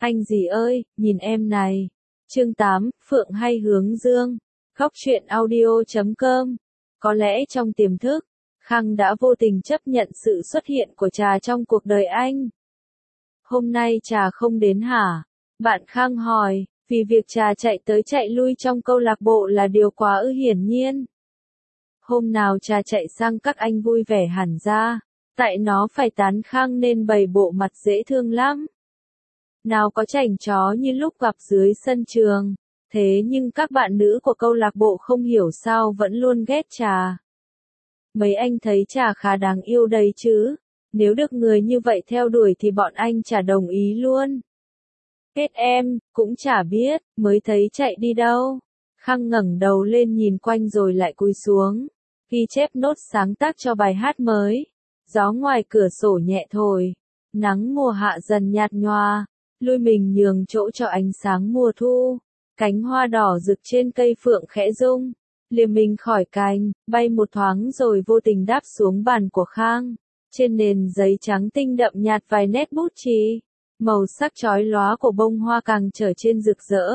Anh gì ơi, nhìn em này. Chương 8, Phượng hay hướng dương. Góc truyện audio.com. Có lẽ trong tiềm thức, Khang đã vô tình chấp nhận sự xuất hiện của Trà trong cuộc đời anh. Hôm nay Trà không đến hả? Bạn Khang hỏi, vì việc Trà chạy tới chạy lui trong câu lạc bộ là điều quá hiển nhiên. Hôm nào Trà chạy sang các anh vui vẻ hẳn ra, tại nó phải tán Khang nên bày bộ mặt dễ thương lắm. Nào có chảnh chó như lúc gặp dưới sân trường, thế nhưng các bạn nữ của câu lạc bộ không hiểu sao vẫn luôn ghét Trà. Mấy anh thấy Trà khá đáng yêu đấy chứ, nếu được người như vậy theo đuổi thì bọn anh chả đồng ý luôn. Kết em, cũng chả biết, mới thấy chạy đi đâu. Khang ngẩng đầu lên nhìn quanh rồi lại cúi xuống, ghi chép nốt sáng tác cho bài hát mới. Gió ngoài cửa sổ nhẹ thổi, nắng mùa hạ dần nhạt nhòa, lui mình nhường chỗ cho ánh sáng mùa thu. Cánh hoa đỏ rực trên cây phượng khẽ rung, liềm mình khỏi cành, bay một thoáng rồi vô tình đáp xuống bàn của Khang. Trên nền giấy trắng tinh đậm nhạt vài nét bút chì, màu sắc chói lóa của bông hoa càng trở trên rực rỡ,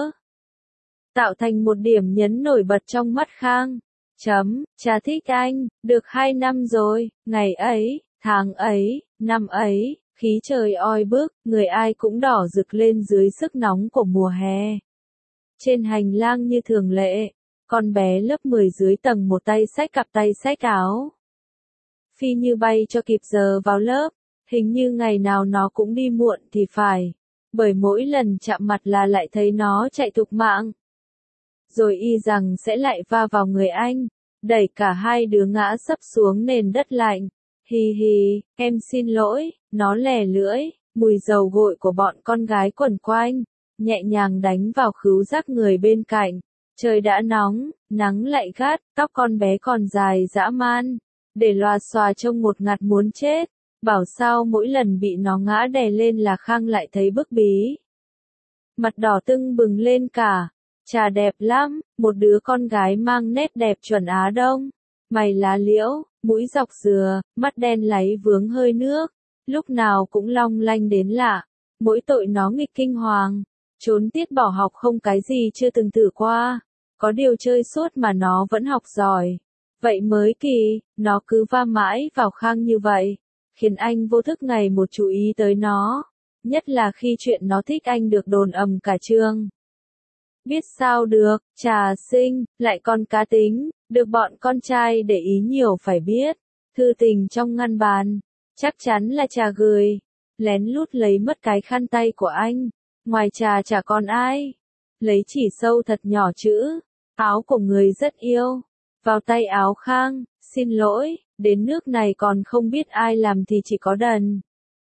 tạo thành một điểm nhấn nổi bật trong mắt Khang. Trà thích anh, được 2 năm rồi, ngày ấy, tháng ấy, năm ấy, khí trời oi bức, người ai cũng đỏ rực lên dưới sức nóng của mùa hè. Trên hành lang như thường lệ, con bé lớp 10 dưới tầng một tay xách cặp tay xách áo. Phi như bay cho kịp giờ vào lớp, hình như ngày nào nó cũng đi muộn thì phải, bởi mỗi lần chạm mặt là lại thấy nó chạy thục mạng. Rồi y rằng sẽ lại va vào người anh, đẩy cả hai đứa ngã sấp xuống nền đất lạnh. Hi hi, em xin lỗi, nó lè lưỡi, mùi dầu gội của bọn con gái quẩn quanh, nhẹ nhàng đánh vào khứu giác người bên cạnh. Trời đã nóng, nắng lại gắt, tóc con bé còn dài dã man, để lòa xòa trông một ngạt muốn chết. Bảo sao mỗi lần bị nó ngã đè lên là Khang lại thấy bức bí. Mặt đỏ tưng bừng lên cả. Trà đẹp lắm, một đứa con gái mang nét đẹp chuẩn Á Đông. Mày lá liễu, mũi dọc dừa, mắt đen láy vướng hơi nước, lúc nào cũng long lanh đến lạ. Mỗi tội nó nghịch kinh hoàng, trốn tiết bỏ học không cái gì chưa từng thử qua. Có điều chơi suốt mà nó vẫn học giỏi. Vậy mới kỳ, nó cứ va mãi vào Khang như vậy, khiến anh vô thức ngày một chú ý tới nó. Nhất là khi chuyện nó thích anh được đồn ầm cả trường. Biết sao được, Trà xinh, lại còn cá tính, được bọn con trai để ý nhiều phải biết. Thư tình trong ngăn bàn, chắc chắn là Trà gửi. Lén lút lấy mất cái khăn tay của anh, ngoài Trà chả còn ai. Lấy chỉ sâu thật nhỏ chữ, áo của người rất yêu, vào tay áo Khang, xin lỗi, đến nước này còn không biết ai làm thì chỉ có đần.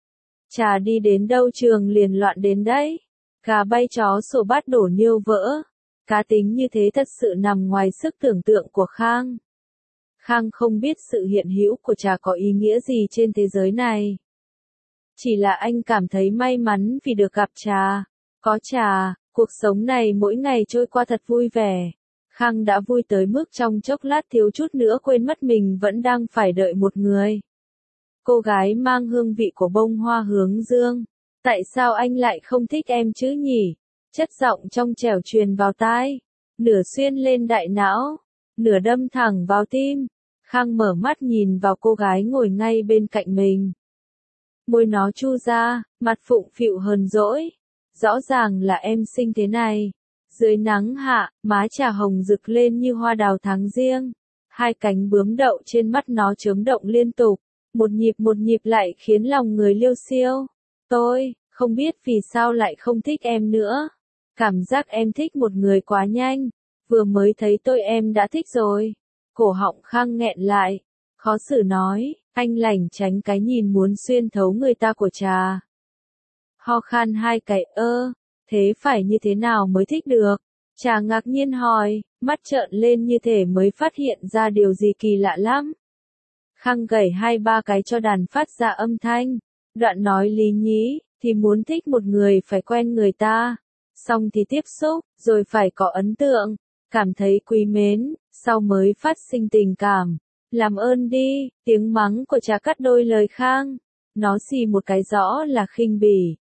Trà đi đến đâu trường liền loạn đến đấy. Gà bay chó sổ bát đổ niêu vỡ. Cá tính như thế thật sự nằm ngoài sức tưởng tượng của Khang. Khang không biết sự hiện hữu của Trà có ý nghĩa gì trên thế giới này. Chỉ là anh cảm thấy may mắn vì được gặp Trà. Có Trà, cuộc sống này mỗi ngày trôi qua thật vui vẻ. Khang đã vui tới mức trong chốc lát thiếu chút nữa quên mất mình vẫn đang phải đợi một người. Cô gái mang hương vị của bông hoa hướng dương. Tại sao anh lại không thích em chứ nhỉ? Chất giọng trong trẻo truyền vào tai, nửa xuyên lên đại não, nửa đâm thẳng vào tim. Khang mở mắt nhìn vào cô gái ngồi ngay bên cạnh mình. Môi nó chu ra, mặt phụng phịu hờn dỗi. Rõ ràng là em xinh thế này. Dưới nắng hạ, má Trà hồng rực lên như hoa đào tháng giêng. Hai cánh bướm đậu trên mắt nó chớm động liên tục. Một nhịp lại khiến lòng người liêu xiêu. Tôi không biết vì sao lại không thích em nữa. Cảm giác em thích một người quá nhanh. Vừa mới thấy tôi em đã thích rồi. Cổ họng Khang nghẹn lại. Khó xử nói, anh lảng tránh cái nhìn muốn xuyên thấu người ta của Trà. Ho khan hai cái thế phải như thế nào mới thích được? Trà ngạc nhiên hỏi, mắt trợn lên như thể mới phát hiện ra điều gì kỳ lạ lắm. Khang gảy 2-3 cái cho đàn phát ra âm thanh. Đoạn nói lý nhí, thì muốn thích một người phải quen người ta. Xong thì tiếp xúc, rồi phải có ấn tượng. Cảm thấy quý mến, sau mới phát sinh tình cảm. Làm ơn đi, tiếng mắng của Trà cắt đôi lời Khang. Nó xì một cái rõ là khinh bỉ.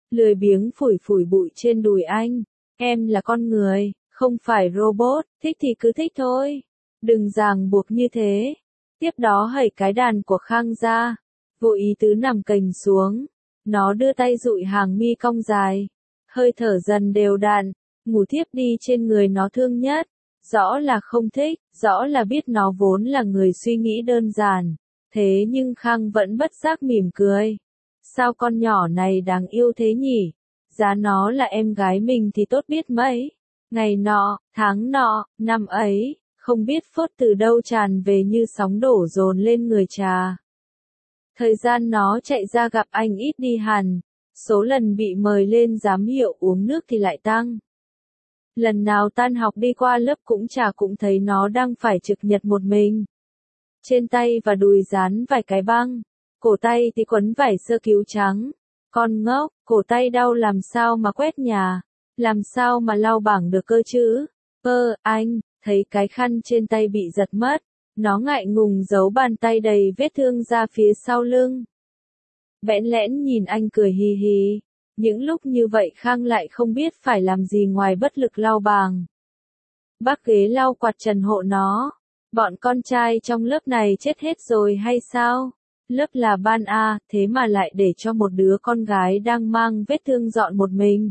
lười biếng phủi phủi bụi trên đùi anh. Em là con người, không phải robot, thích thì cứ thích thôi. Đừng ràng buộc như thế. Tiếp đó hẩy cái đàn của Khang ra. Vô ý tứ nằm cành xuống. Nó đưa tay dụi hàng mi cong dài. Hơi thở dần đều đặn, ngủ thiếp đi trên người nó thương nhất. Rõ là không thích, rõ là biết nó vốn là người suy nghĩ đơn giản. Thế nhưng Khang vẫn bất giác mỉm cười. Sao con nhỏ này đáng yêu thế nhỉ? Giá nó là em gái mình thì tốt biết mấy. Ngày nọ, tháng nọ, năm ấy, không biết phốt từ đâu tràn về như sóng đổ dồn lên người trà. Thời gian nó chạy ra gặp anh ít đi hẳn, số lần bị mời lên giám hiệu uống nước thì lại tăng. Lần nào tan học đi qua lớp cũng thấy nó đang phải trực nhật một mình. Trên tay và đùi dán vài cái băng, cổ tay thì quấn vải sơ cứu trắng. Con ngốc, cổ tay đau làm sao mà quét nhà, làm sao mà lau bảng được cơ chứ? Anh, thấy cái khăn trên tay bị giật mất, nó ngại ngùng giấu bàn tay đầy vết thương ra phía sau lưng. Bẽn lẽn nhìn anh cười hì hì. Những lúc như vậy Khang lại không biết phải làm gì ngoài bất lực lau bảng. Bác ghế lau quạt trần hộ nó. Bọn con trai trong lớp này chết hết rồi hay sao? Lớp là ban A, thế mà lại để cho một đứa con gái đang mang vết thương dọn một mình.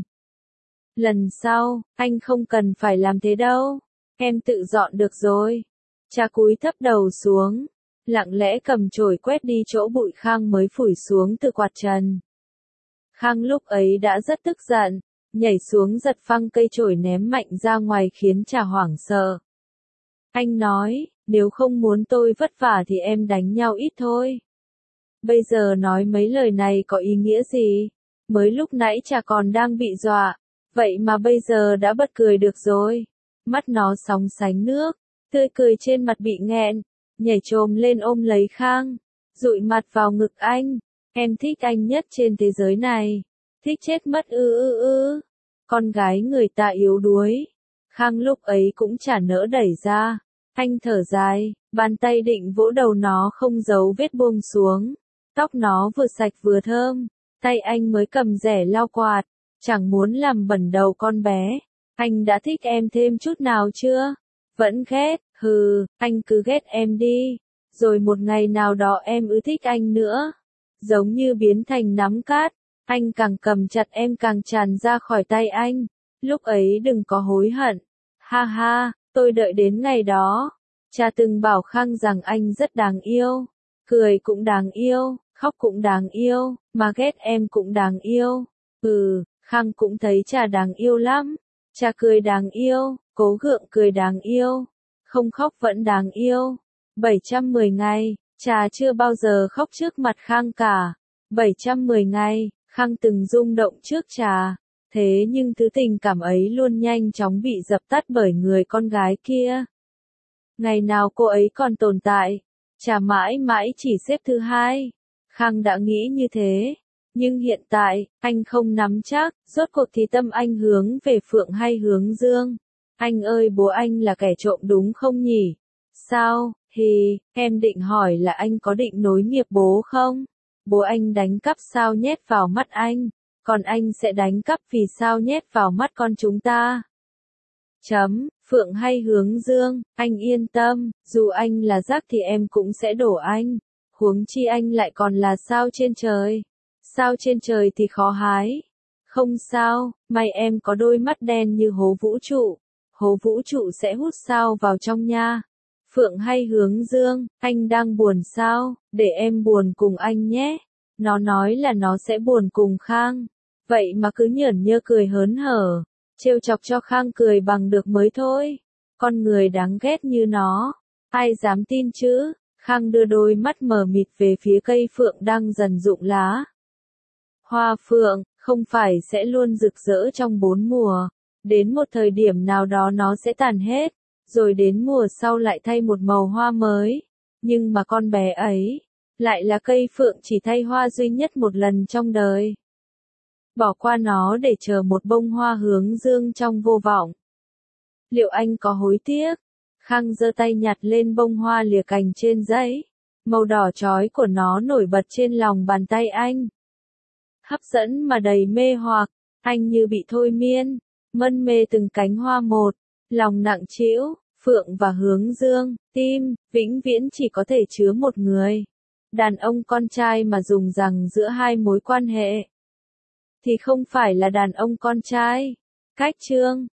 Lần sau, anh không cần phải làm thế đâu. Em tự dọn được rồi. Cha cúi thấp đầu xuống, lặng lẽ cầm chổi quét đi chỗ bụi Khang mới phủi xuống từ quạt trần. Khang lúc ấy đã rất tức giận, nhảy xuống giật phăng cây chổi ném mạnh ra ngoài khiến Trà hoảng sợ. Anh nói, nếu không muốn tôi vất vả thì em đánh nhau ít thôi. Bây giờ nói mấy lời này có ý nghĩa gì? Mới lúc nãy Trà còn đang bị dọa, vậy mà bây giờ đã bật cười được rồi. Mắt nó sóng sánh nước, tươi cười trên mặt bị nghẹn, nhảy chồm lên ôm lấy Khang, dụi mặt vào ngực anh. Em thích anh nhất trên thế giới này. Thích chết mất Con gái người ta yếu đuối. Khang lúc ấy cũng chả nỡ đẩy ra. Anh thở dài, bàn tay định vỗ đầu nó không giấu vết buông xuống. Tóc nó vừa sạch vừa thơm. Tay anh mới cầm rẻ lau quạt. Chẳng muốn làm bẩn đầu con bé. Anh đã thích em thêm chút nào chưa? Vẫn ghét, anh cứ ghét em đi. Rồi một ngày nào đó em thích anh nữa. Giống như biến thành nắm cát, anh càng cầm chặt em càng tràn ra khỏi tay anh. Lúc ấy đừng có hối hận. Ha ha, tôi đợi đến ngày đó. Cha từng bảo Khang rằng anh rất đáng yêu. Cười cũng đáng yêu, khóc cũng đáng yêu, mà ghét em cũng đáng yêu. Khang cũng thấy cha đáng yêu lắm. Cha cười đáng yêu, cố gượng cười đáng yêu, không khóc vẫn đáng yêu. 710 ngày, Trà chưa bao giờ khóc trước mặt Khang cả. 710 ngày, Khang từng rung động trước Trà. Thế nhưng thứ tình cảm ấy luôn nhanh chóng bị dập tắt bởi người con gái kia. Ngày nào cô ấy còn tồn tại, Trà mãi mãi chỉ xếp thứ hai. Khang đã nghĩ như thế. Nhưng hiện tại, anh không nắm chắc, rốt cuộc thì tâm anh hướng về Phượng hay hướng Dương. Anh ơi bố anh là kẻ trộm đúng không nhỉ? Sao, em định hỏi là anh có định nối nghiệp bố không? Bố anh đánh cắp sao nhét vào mắt anh, còn anh sẽ đánh cắp vì sao nhét vào mắt con chúng ta. Phượng hay hướng Dương, anh yên tâm, dù anh là rác thì em cũng sẽ đổ anh. Huống chi anh lại còn là sao trên trời. Sao trên trời thì khó hái. Không sao, may em có đôi mắt đen như hố vũ trụ. Hố vũ trụ sẽ hút sao vào trong nha. Phượng hay hướng Dương, anh đang buồn sao, để em buồn cùng anh nhé. Nó nói là nó sẽ buồn cùng Khang. Vậy mà cứ nhởn nhơ cười hớn hở. Trêu chọc cho Khang cười bằng được mới thôi. Con người đáng ghét như nó. Ai dám tin chứ? Khang đưa đôi mắt mờ mịt về phía cây phượng đang dần rụng lá. Hoa phượng, không phải sẽ luôn rực rỡ trong 4 mùa. Đến một thời điểm nào đó nó sẽ tàn hết. Rồi đến mùa sau lại thay một màu hoa mới. Nhưng mà con bé ấy, lại là cây phượng chỉ thay hoa duy nhất một lần trong đời. Bỏ qua nó để chờ một bông hoa hướng dương trong vô vọng. Liệu anh có hối tiếc? Khang giơ tay nhặt lên bông hoa lìa cành trên giấy. Màu đỏ chói của nó nổi bật trên lòng bàn tay anh. hấp dẫn mà đầy mê hoặc, anh như bị thôi miên, mân mê từng cánh hoa một, lòng nặng trĩu, Phượng và Hướng Dương, tim, vĩnh viễn chỉ có thể chứa một người. Đàn ông con trai mà dùng rằng giữa hai mối quan hệ, thì không phải là đàn ông con trai. Cách chương